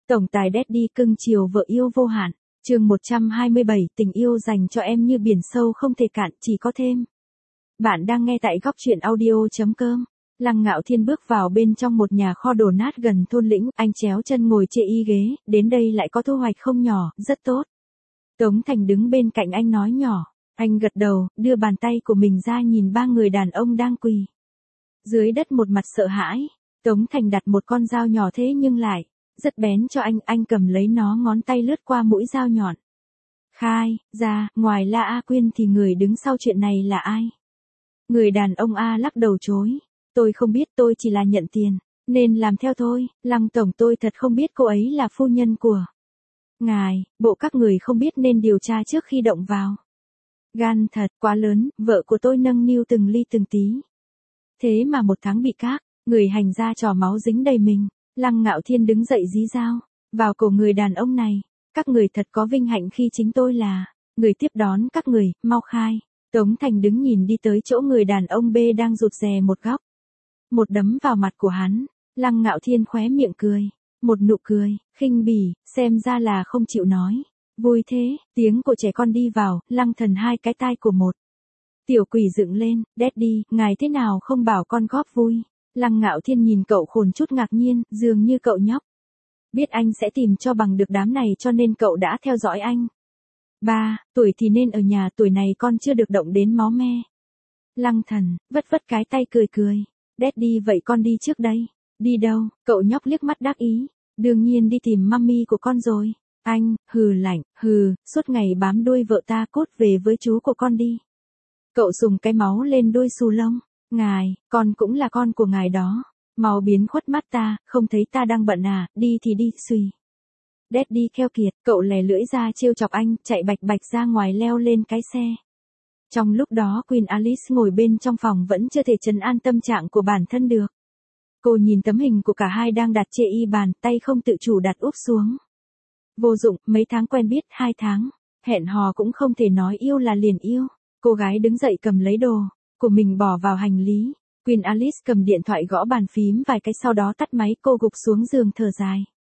Tổng tài Daddy cưng chiều vợ yêu vô hạn. Chương 127, tình yêu dành cho em như biển sâu không thể cạn, chỉ có thêm. Bạn đang nghe tại góc truyện audio.com. Lăng Ngạo Thiên bước vào bên trong một nhà kho đổ nát gần thôn lĩnh, anh chéo chân ngồi chê y ghế, đến đây lại có thu hoạch không nhỏ, rất tốt. Tống Thành đứng bên cạnh anh nói nhỏ, anh gật đầu, đưa bàn tay của mình ra nhìn ba người đàn ông đang quỳ dưới đất một mặt sợ hãi. Tống Thành đặt một con dao nhỏ thế nhưng lại rất bén cho anh cầm lấy nó, ngón tay lướt qua mũi dao nhọn. Khai ra, ngoài La A Quyên thì người đứng sau chuyện này là ai? Người đàn ông A lắc đầu chối. Tôi không biết, tôi chỉ là nhận tiền, nên làm theo thôi. Lăng tổng, tôi thật không biết cô ấy là phu nhân của ngài, bộ các người không biết nên điều tra trước khi động vào. Gan thật, quá lớn, vợ của tôi nâng niu từng ly từng tí. Thế mà một tháng bị các người hành ra trò máu dính đầy mình. Lăng Ngạo Thiên đứng dậy dí dao vào cổ người đàn ông này. Các người thật có vinh hạnh khi chính tôi là người tiếp đón các người, mau khai. Tống Thành đứng nhìn đi tới chỗ người đàn ông B đang rụt rè một góc. Một đấm vào mặt của hắn. Lăng Ngạo Thiên khóe miệng cười. Một nụ cười, khinh bỉ, xem ra là không chịu nói. Vui thế, tiếng của trẻ con đi vào, Lăng Thần hai cái tai của một tiểu quỷ dựng lên. Daddy, ngài thế nào không bảo con góp vui? Lăng Ngạo Thiên nhìn cậu khôn chút ngạc nhiên, dường như cậu nhóc biết anh sẽ tìm cho bằng được đám này cho nên cậu đã theo dõi anh. 3 tuổi thì nên ở nhà, tuổi này con chưa được động đến máu me. Lăng Thần vất vất cái tay cười cười. Daddy, vậy con đi trước đây. Đi đâu? Cậu nhóc liếc mắt đắc ý. Đương nhiên đi tìm mummy của con rồi. Anh hừ lạnh, suốt ngày bám đuôi vợ ta, cút về với chú của con đi. Cậu sùng cái máu lên đuôi xù lông. Ngài, con cũng là con của ngài đó. Mau biến khuất mắt ta, không thấy ta đang bận à, đi thì đi, suy. Daddy keo kiệt, cậu lè lưỡi ra trêu chọc anh, chạy bạch bạch ra ngoài leo lên cái xe. Trong lúc đó Queen Alice ngồi bên trong phòng vẫn chưa thể trấn an tâm trạng của bản thân được. Cô nhìn tấm hình của cả hai đang đặt chê y bàn, tay không tự chủ đặt úp xuống. Vô dụng, mấy tháng quen biết, 2 tháng. Hẹn hò cũng không thể nói yêu là liền yêu. Cô gái đứng dậy cầm lấy đồ của mình bỏ vào hành lý. Queen Alice cầm điện thoại gõ bàn phím vài cái sau đó tắt máy, cô gục xuống giường thở dài.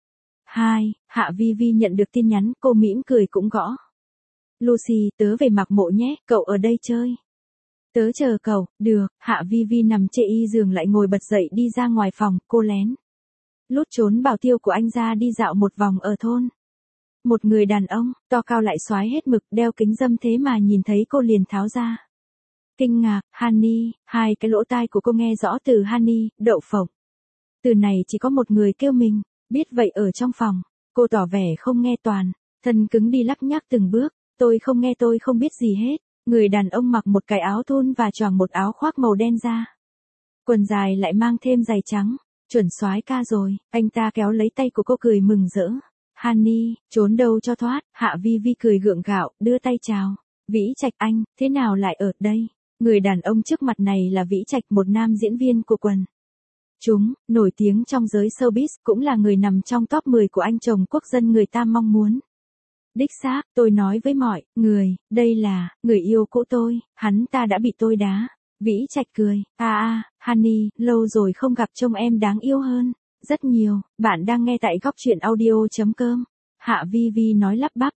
Hạ Vi Vi nhận được tin nhắn, cô mỉm cười cũng gõ. Lucy, tớ về Mạc Mộ nhé, cậu ở đây chơi. Tớ chờ cậu, được. Hạ Vi Vi nằm chê y giường lại ngồi bật dậy đi ra ngoài phòng, cô lén lút trốn bảo tiêu của anh ra đi dạo một vòng ở thôn. Một người đàn ông, to cao lại xoái hết mực, đeo kính râm thế mà nhìn thấy cô liền tháo ra. Kinh ngạc, Honey, hai cái lỗ tai của cô nghe rõ từ Honey, đậu phộng. Từ này chỉ có một người kêu mình, biết vậy ở trong phòng, cô tỏ vẻ không nghe toàn, thân cứng đi lắc nhắc từng bước, tôi không nghe, tôi không biết gì hết. Người đàn ông mặc một cái áo thun và choàng một áo khoác màu đen ra. Quần dài lại mang thêm giày trắng, chuẩn soái ca rồi, anh ta kéo lấy tay của cô cười mừng rỡ. Honey, trốn đâu cho thoát, Hạ Vi Vi cười gượng gạo, đưa tay chào. Vĩ Trạch anh, thế nào lại ở đây? Người đàn ông trước mặt này là Vĩ Trạch, một nam diễn viên của quần chúng, nổi tiếng trong giới showbiz, cũng là người nằm trong top 10 của anh chồng quốc dân người ta mong muốn. Đích xác, tôi nói với mọi người, đây là người yêu cũ tôi, hắn ta đã bị tôi đá. Vĩ Trạch cười, Honey, lâu rồi không gặp, trông em đáng yêu hơn rất nhiều. Bạn đang nghe tại góc truyện audio.com. Hạ Vi Vi nói lắp bắp,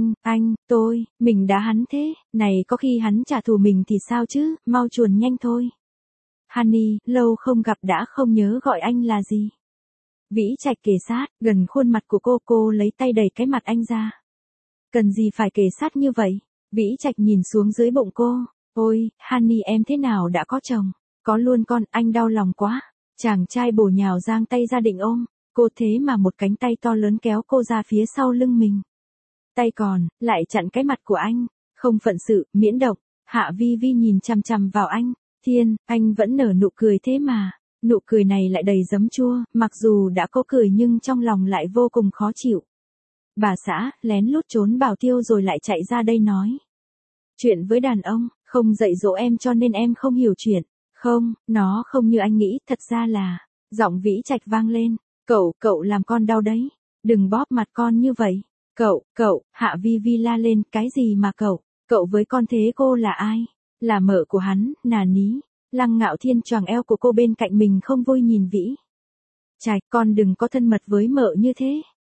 mình đá hắn thế, này có khi hắn trả thù mình thì sao chứ, mau chuồn nhanh thôi. Honey, lâu không gặp đã không nhớ gọi anh là gì. Vĩ Trạch kề sát gần khuôn mặt của cô lấy tay đẩy cái mặt anh ra. Cần gì phải kề sát như vậy? Vĩ Trạch nhìn xuống dưới bụng cô. Ôi, Honey, em thế nào đã có chồng? Có luôn con, anh đau lòng quá. Chàng trai bổ nhào giang tay ra định ôm cô, thế mà một cánh tay to lớn kéo cô ra phía sau lưng mình. Tay còn lại chặn cái mặt của anh. Không phận sự, miễn động. Hạ Vi Vi nhìn chằm chằm vào anh. Thiên, anh vẫn nở nụ cười thế mà. Nụ cười này lại đầy giấm chua, mặc dù đã có cười nhưng trong lòng lại vô cùng khó chịu. Bà xã, lén lút trốn bảo tiêu rồi lại chạy ra đây nói chuyện với đàn ông, không dạy dỗ em cho nên em không hiểu chuyện. Không, nó không như anh nghĩ, thật ra là, giọng Vĩ Trạch vang lên. Cậu làm con đau đấy. Đừng bóp mặt con như vậy. Cậu, Hạ Vi Vi la lên, cái gì mà cậu với con thế, cô là ai? Là mợ của hắn, nà ní. Lăng Ngạo Thiên choàng eo của cô bên cạnh mình không vui nhìn Vĩ Trạch, con đừng có thân mật với mợ như thế.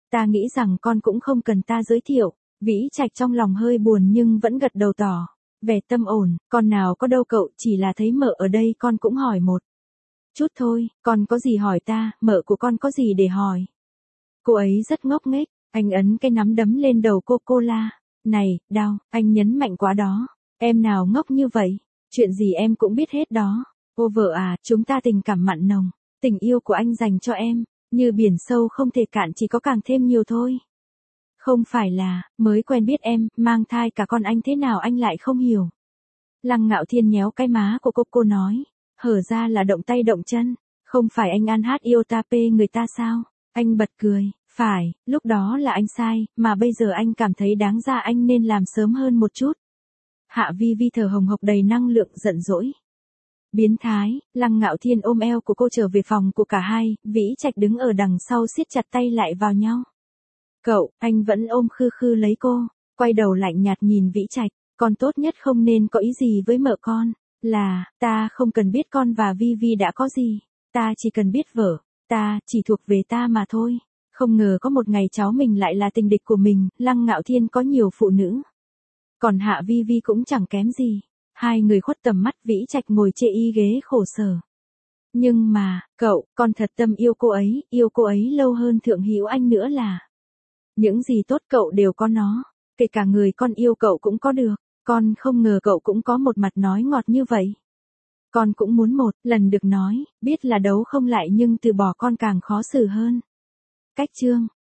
Ta nghĩ rằng con cũng không cần ta giới thiệu. Vĩ Trạch trong lòng hơi buồn nhưng vẫn gật đầu tỏ vẻ tâm ổn, con nào có đâu cậu, chỉ là thấy mợ ở đây con cũng hỏi một chút thôi, con có gì hỏi ta, mợ của con có gì để hỏi. Cô ấy rất ngốc nghếch, anh ấn cái nắm đấm lên đầu cô la. Này, đau, anh nhấn mạnh quá đó. Em nào ngốc như vậy, chuyện gì em cũng biết hết đó. Ô vợ à, chúng ta tình cảm mặn nồng, tình yêu của anh dành cho em, như biển sâu không thể cạn, chỉ có càng thêm nhiều thôi. Không phải là, mới quen biết em, mang thai cả con anh thế nào anh lại không hiểu. Lăng Ngạo Thiên nhéo cái má của cô nói, hở ra là động tay động chân, không phải anh ăn hát yêu ta pê người ta sao? Anh bật cười, phải, lúc đó là anh sai, mà bây giờ anh cảm thấy đáng ra anh nên làm sớm hơn một chút. Hạ Vi Vi thở hồng hộc đầy năng lượng giận dỗi. Biến thái, Lăng Ngạo Thiên ôm eo của cô trở về phòng của cả hai, Vĩ Trạch đứng ở đằng sau siết chặt tay lại vào nhau. Cậu, anh vẫn ôm khư khư lấy cô, quay đầu lạnh nhạt nhìn Vĩ Trạch, con tốt nhất không nên có ý gì với mợ con, là, ta không cần biết con và Vi Vi đã có gì, ta chỉ cần biết vợ, ta, chỉ thuộc về ta mà thôi. Không ngờ có một ngày cháu mình lại là tình địch của mình, Lăng Ngạo Thiên có nhiều phụ nữ. Còn Hạ Vi Vi cũng chẳng kém gì. Hai người khuất tầm mắt, Vĩ Trạch ngồi chê y ghế khổ sở. Nhưng mà, cậu, con thật tâm yêu cô ấy lâu hơn Thượng Hữu Anh nữa là. Những gì tốt cậu đều có nó, kể cả người con yêu cậu cũng có được, con không ngờ cậu cũng có một mặt nói ngọt như vậy. Con cũng muốn một lần được nói, biết là đấu không lại nhưng từ bỏ con càng khó xử hơn. Cách chương